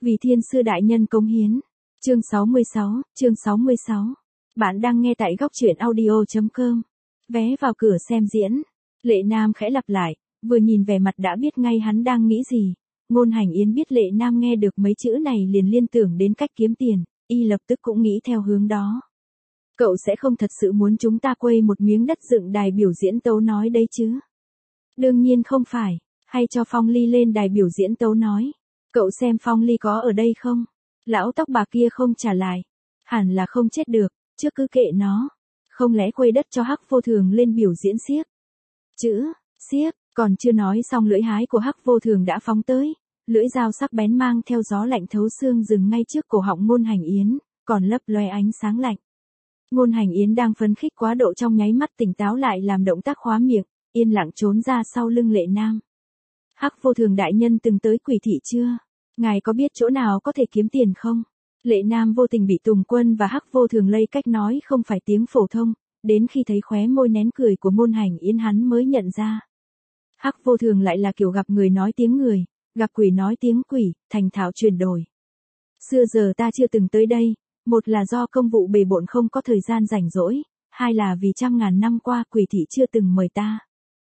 Vì thiên sư đại nhân cống hiến. Chương 66. Bạn đang nghe tại góc truyện audio.com. Vé vào cửa xem diễn. Lệ Nam khẽ lặp lại, vừa nhìn vẻ mặt đã biết ngay hắn đang nghĩ gì. Ngôn Hành Yến biết Lệ Nam nghe được mấy chữ này liền liên tưởng đến cách kiếm tiền, y lập tức cũng nghĩ theo hướng đó. Cậu sẽ không thật sự muốn chúng ta quây một miếng đất dựng đài biểu diễn tấu nói đấy chứ? Đương nhiên không phải, hay cho Phong Ly lên đài biểu diễn tấu nói. Cậu xem Phong Ly có ở đây không? Lão tóc bạc kia không trả lại. Hẳn là không chết được, chứ cứ kệ nó. Không lẽ quây đất cho Hắc Vô Thường lên biểu diễn xiếc? Chữ, xiếc, còn chưa nói xong lưỡi hái của Hắc Vô Thường đã phóng tới. Lưỡi dao sắc bén mang theo gió lạnh thấu xương dừng ngay trước cổ họng Ngôn Hành Yến, còn lấp loe ánh sáng lạnh. Ngôn Hành Yến đang phấn khích quá độ trong nháy mắt tỉnh táo lại làm động tác khóa miệng, yên lặng trốn ra sau lưng Lệ Nam. Hắc Vô Thường đại nhân từng tới Quỷ thị chưa? Ngài có biết chỗ nào có thể kiếm tiền không? Lệ Nam vô tình bị Tùng Quân và Hắc Vô Thường lây cách nói không phải tiếng phổ thông, đến khi thấy khóe môi nén cười của Ngôn Hành Yến hắn mới nhận ra. Hắc Vô Thường lại là kiểu gặp người nói tiếng người, gặp quỷ nói tiếng quỷ, thành thạo chuyển đổi. Xưa giờ ta chưa từng tới đây, một là do công vụ bề bộn không có thời gian rảnh rỗi, hai là vì trăm ngàn năm qua Quỷ thị chưa từng mời ta.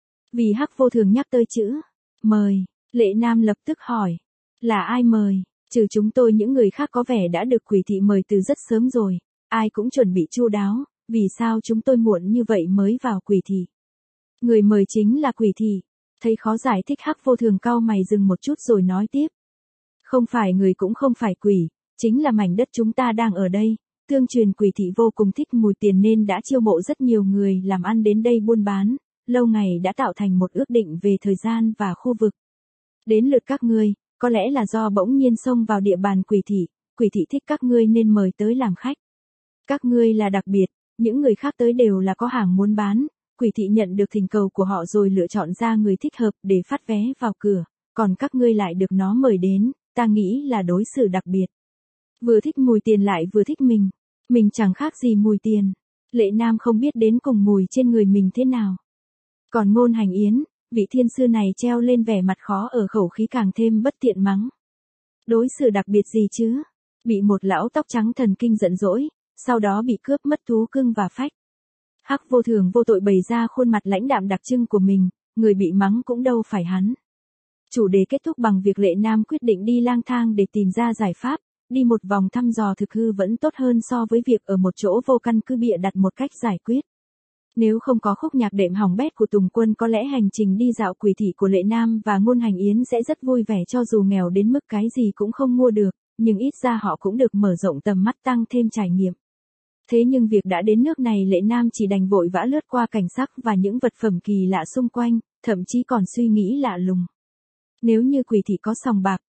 Vì Hắc Vô Thường nhắc tới chữ mời, Lệ Nam lập tức hỏi, là ai mời? Trừ chúng tôi những người khác có vẻ đã được Quỷ thị mời từ rất sớm rồi, ai cũng chuẩn bị chu đáo, vì sao chúng tôi muộn như vậy mới vào Quỷ thị? Người mời chính là Quỷ thị. Thấy khó giải thích Hắc Vô Thường cau mày dừng một chút rồi nói tiếp. Không phải người cũng không phải quỷ, chính là mảnh đất chúng ta đang ở đây. Tương truyền Quỷ thị vô cùng thích mùi tiền nên đã chiêu mộ rất nhiều người làm ăn đến đây buôn bán, lâu ngày đã tạo thành một ước định về thời gian và khu vực. Đến lượt các ngươi, có lẽ là do bỗng nhiên xông vào địa bàn Quỷ thị thích các ngươi nên mời tới làm khách. Các ngươi là đặc biệt, những người khác tới đều là có hàng muốn bán. Quỷ thị nhận được thỉnh cầu của họ rồi lựa chọn ra người thích hợp để phát vé vào cửa, còn các ngươi lại được nó mời đến, ta nghĩ là đối xử đặc biệt. Vừa thích mùi tiền lại vừa thích mình chẳng khác gì mùi tiền. Lệ Nam không biết đến cùng mùi trên người mình thế nào. Còn Ngôn Hành Yến, vị thiên sư này treo lên vẻ mặt khó ở khẩu khí càng thêm bất tiện mắng. Đối xử đặc biệt gì chứ? Bị một lão tóc trắng thần kinh giận dỗi, sau đó bị cướp mất thú cưng và phách. Hắc Vô Thường vô tội bày ra khuôn mặt lãnh đạm đặc trưng của mình, người bị mắng cũng đâu phải hắn. Chủ đề kết thúc bằng việc Lệ Nam quyết định đi lang thang để tìm ra giải pháp, đi một vòng thăm dò thực hư vẫn tốt hơn so với việc ở một chỗ vô căn cứ bịa đặt một cách giải quyết. Nếu không có khúc nhạc đệm hỏng bét của Tùng Quân có lẽ hành trình đi dạo Quỷ thị của Lệ Nam và Ngôn Hành Yến sẽ rất vui vẻ cho dù nghèo đến mức cái gì cũng không mua được, nhưng ít ra họ cũng được mở rộng tầm mắt tăng thêm trải nghiệm. Thế nhưng việc đã đến nước này Lệ Nam chỉ đành vội vã lướt qua cảnh sắc và những vật phẩm kỳ lạ xung quanh, thậm chí còn suy nghĩ lạ lùng. Nếu như Quỷ thị có sòng bạc,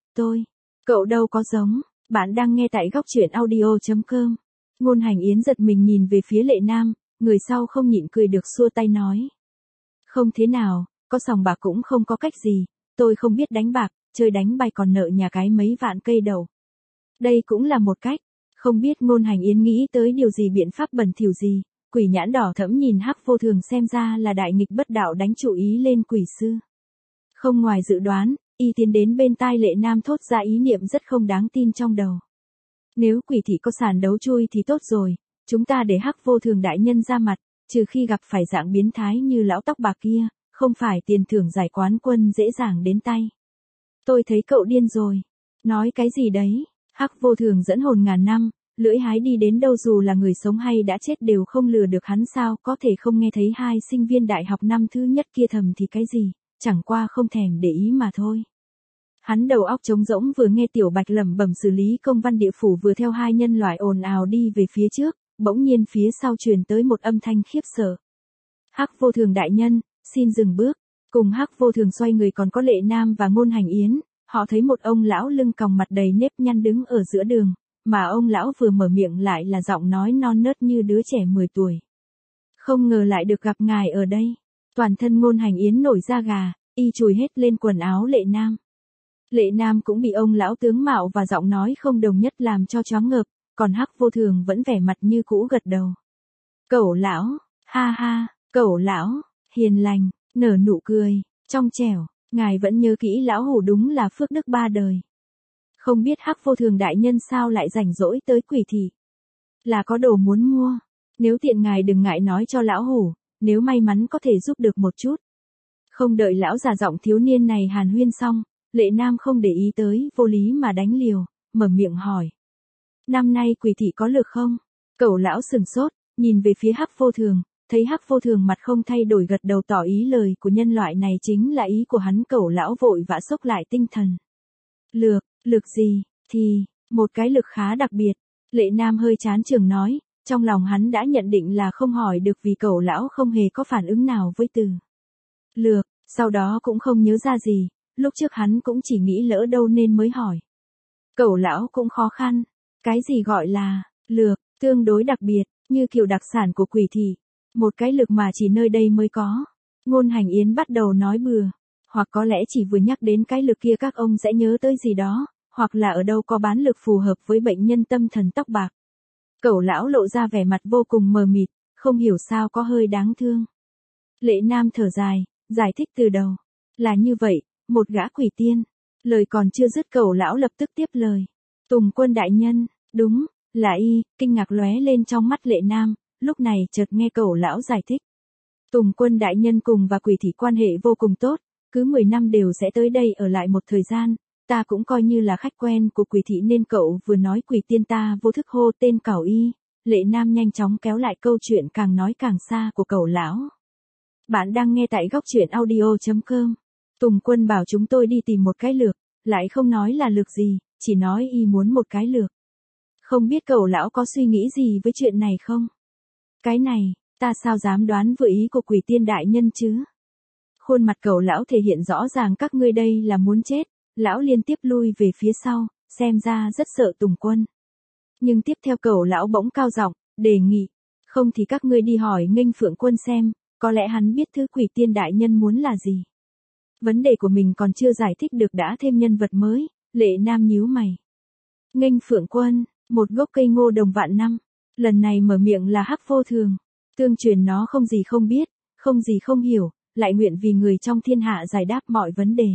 cậu đâu có giống, bạn đang nghe tại góc truyện audio.com. Ngôn Hành Yến giật mình nhìn về phía Lệ Nam, người sau không nhịn cười được xua tay nói. Không thế nào, có sòng bạc cũng không có cách gì, tôi không biết đánh bạc, chơi đánh bài còn nợ nhà cái mấy vạn cây đầu. Đây cũng là một cách. Không biết Ngôn Hành Yến nghĩ tới điều gì biện pháp bẩn thỉu gì, quỷ nhãn đỏ thẫm nhìn Hắc Vô Thường xem ra là đại nghịch bất đạo đánh chủ ý lên quỷ sư. Không ngoài dự đoán, y tiến đến bên tai Lệ Nam thốt ra ý niệm rất không đáng tin trong đầu. Nếu Quỷ thị có sàn đấu chui thì tốt rồi, chúng ta để Hắc Vô Thường đại nhân ra mặt, trừ khi gặp phải dạng biến thái như lão tóc bạc kia, không phải tiền thưởng giải quán quân dễ dàng đến tay. Tôi thấy cậu điên rồi. Nói cái gì đấy? Hắc Vô Thường dẫn hồn ngàn năm, lưỡi hái đi đến đâu dù là người sống hay đã chết đều không lừa được hắn sao, có thể không nghe thấy hai sinh viên đại học năm thứ nhất kia thầm thì cái gì, chẳng qua không thèm để ý mà thôi. Hắn đầu óc trống rỗng vừa nghe Tiểu Bạch lẩm bẩm xử lý công văn địa phủ vừa theo hai nhân loại ồn ào đi về phía trước, bỗng nhiên phía sau truyền tới một âm thanh khiếp sợ. Hắc Vô Thường đại nhân, xin dừng bước. Cùng Hắc Vô Thường xoay người còn có Lệ Nam và Ngôn Hành Yến. Họ thấy một ông lão lưng còng mặt đầy nếp nhăn đứng ở giữa đường, mà ông lão vừa mở miệng lại là giọng nói non nớt như đứa trẻ 10 tuổi. Không ngờ lại được gặp ngài ở đây. Toàn thân Ngôn Hành Yến nổi da gà, y chùi hết lên quần áo Lệ Nam. Lệ Nam cũng bị ông lão tướng mạo và giọng nói không đồng nhất làm cho choáng ngợp, còn Hắc Vô Thường vẫn vẻ mặt như cũ gật đầu. Cẩu lão, ha ha, cẩu lão, hiền lành, nở nụ cười, trong trẻo. Ngài vẫn nhớ kỹ lão hủ đúng là phước đức ba đời. Không biết Hắc Vô Thường đại nhân sao lại rảnh rỗi tới Quỷ thị. Là có đồ muốn mua. Nếu tiện ngài đừng ngại nói cho lão hủ, nếu may mắn có thể giúp được một chút. Không đợi lão già giọng thiếu niên này hàn huyên xong, Lệ Nam không để ý tới, vô lý mà đánh liều, mở miệng hỏi. Năm nay Quỷ thị có lực không? Cẩu lão sừng sốt, nhìn về phía Hắc Vô Thường, thấy Hắc Vô Thường mặt không thay đổi gật đầu tỏ ý lời của nhân loại này chính là ý của hắn. Cẩu lão vội vã xốc lại tinh thần. Lực gì, thì, một cái lực khá đặc biệt. Lệ Nam hơi chán chường nói, trong lòng hắn đã nhận định là không hỏi được vì cẩu lão không hề có phản ứng nào với từ lược, sau đó cũng không nhớ ra gì, lúc trước hắn cũng chỉ nghĩ lỡ đâu nên mới hỏi. Cẩu lão cũng khó khăn, cái gì gọi là lược, tương đối đặc biệt, như kiểu đặc sản của Quỷ thị, một cái lực mà chỉ nơi đây mới có. Ngôn Hành Yến bắt đầu nói bừa, hoặc có lẽ chỉ vừa nhắc đến cái lực kia các ông sẽ nhớ tới gì đó, hoặc là ở đâu có bán lực phù hợp với bệnh nhân tâm thần tóc bạc. Cẩu lão lộ ra vẻ mặt vô cùng mờ mịt, không hiểu sao có hơi đáng thương. Lệ Nam thở dài, giải thích từ đầu. Là như vậy, một gã quỷ tiên. Lời còn chưa dứt cẩu lão lập tức tiếp lời. Tùng Quân đại nhân, đúng, là y. Kinh ngạc lóe lên trong mắt Lệ Nam, lúc này chợt nghe cẩu lão giải thích. Tùng Quân đại nhân cùng và Quỷ thị quan hệ vô cùng tốt, cứ 10 năm đều sẽ tới đây ở lại một thời gian. Ta cũng coi như là khách quen của Quỷ thị nên cậu vừa nói quỷ tiên ta vô thức hô tên cẩu y. Lệ Nam nhanh chóng kéo lại câu chuyện càng nói càng xa của cẩu lão. Bạn đang nghe tại góc truyện audio.com. Tùng Quân bảo chúng tôi đi tìm một cái lược, lại không nói là lược gì, chỉ nói y muốn một cái lược. Không biết cẩu lão có suy nghĩ gì với chuyện này không? Cái này, ta sao dám đoán vừa ý của quỷ tiên đại nhân chứ? Khuôn mặt cẩu lão thể hiện rõ ràng các ngươi đây là muốn chết. Lão liên tiếp lui về phía sau, xem ra rất sợ Tùng Quân. Nhưng tiếp theo cẩu lão bỗng cao giọng, đề nghị. Không thì các ngươi đi hỏi Nghênh Phượng Quân xem, có lẽ hắn biết thứ quỷ tiên đại nhân muốn là gì. Vấn đề của mình còn chưa giải thích được đã thêm nhân vật mới, Lệ Nam nhíu mày. Nghênh Phượng Quân, một gốc cây ngô đồng vạn năm. Lần này mở miệng là Hắc Vô Thường. Tương truyền nó không gì không biết, không gì không hiểu, lại nguyện vì người trong thiên hạ giải đáp mọi vấn đề.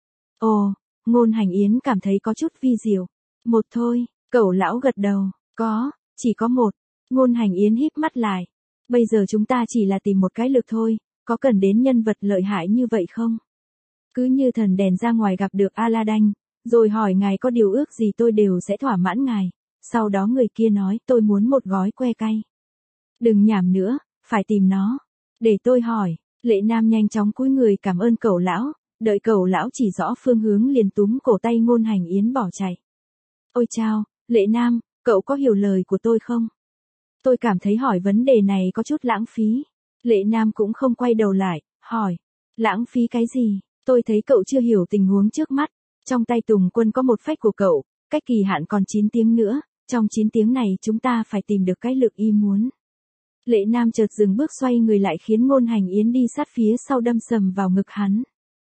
Ồ, Ngôn Hành Yến cảm thấy có chút vi diệu. Một thôi, cẩu lão gật đầu, chỉ có một. Ngôn Hành Yến híp mắt lại. Bây giờ chúng ta chỉ là tìm một cái lực thôi, có cần đến nhân vật lợi hại như vậy không? Cứ như thần đèn ra ngoài gặp được Aladdin, rồi hỏi ngài có điều ước gì tôi đều sẽ thỏa mãn ngài. Sau đó người kia nói tôi muốn một gói que cay. Đừng nhảm nữa, phải tìm nó. Để tôi hỏi, Lệ Nam nhanh chóng cúi người cảm ơn cẩu lão. Đợi cẩu lão chỉ rõ phương hướng liền túm cổ tay Ngôn Hành Yến bỏ chạy. Ôi chao, Lệ Nam, cậu có hiểu lời của tôi không? Tôi cảm thấy hỏi vấn đề này có chút lãng phí. Lệ Nam cũng không quay đầu lại, hỏi. Lãng phí cái gì? Tôi thấy cậu chưa hiểu tình huống trước mắt. Trong tay Tùng Quân có một phách của cậu, cách kỳ hạn còn 9 tiếng nữa. Trong 9 tiếng này chúng ta phải tìm được cái lực y muốn. Lệ Nam chợt dừng bước xoay người lại khiến Ngôn Hành Yến đi sát phía sau đâm sầm vào ngực hắn.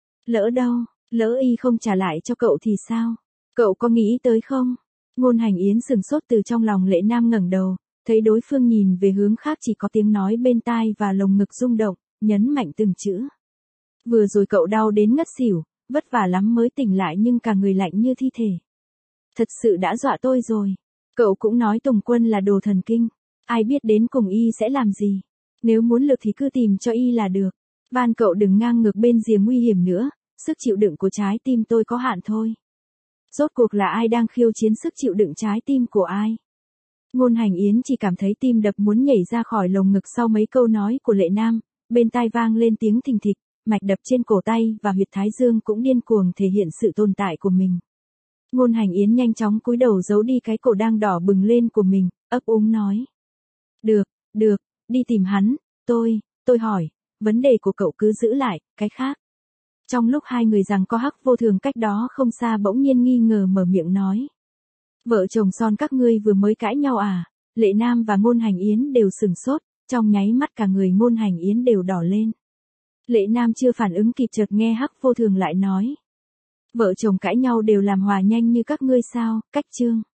Lỡ y không trả lại cho cậu thì sao? Cậu có nghĩ tới không? Ngôn Hành Yến sừng sốt từ trong lòng Lệ Nam ngẩng đầu, thấy đối phương nhìn về hướng khác chỉ có tiếng nói bên tai và lồng ngực rung động, nhấn mạnh từng chữ. Vừa rồi cậu đau đến ngất xỉu, vất vả lắm mới tỉnh lại nhưng cả người lạnh như thi thể. Thật sự đã dọa tôi rồi. Cậu cũng nói Tùng Quân là đồ thần kinh, ai biết đến cùng y sẽ làm gì. Nếu muốn lực thì cứ tìm cho y là được. Van cậu đừng ngang ngược bên rìa nguy hiểm nữa, sức chịu đựng của trái tim tôi có hạn thôi. Rốt cuộc là ai đang khiêu chiến sức chịu đựng trái tim của ai? Ngôn Hành Yến chỉ cảm thấy tim đập muốn nhảy ra khỏi lồng ngực sau mấy câu nói của Lệ Nam, bên tai vang lên tiếng thình thịch, mạch đập trên cổ tay và huyệt thái dương cũng điên cuồng thể hiện sự tồn tại của mình. Ngôn Hành Yến nhanh chóng cúi đầu giấu đi cái cổ đang đỏ bừng lên của mình, ấp úng nói. Được, đi tìm hắn, tôi hỏi, vấn đề của cậu cứ giữ lại, cái khác. Trong lúc hai người rằng có Hắc Vô Thường cách đó không xa bỗng nhiên nghi ngờ mở miệng nói. Vợ chồng son các ngươi vừa mới cãi nhau à? Lệ Nam và Ngôn Hành Yến đều sừng sốt, trong nháy mắt cả người Ngôn Hành Yến đều đỏ lên. Lệ Nam chưa phản ứng kịp chợt nghe Hắc Vô Thường lại nói. Vợ chồng cãi nhau đều làm hòa nhanh như các ngươi sao, cách chương.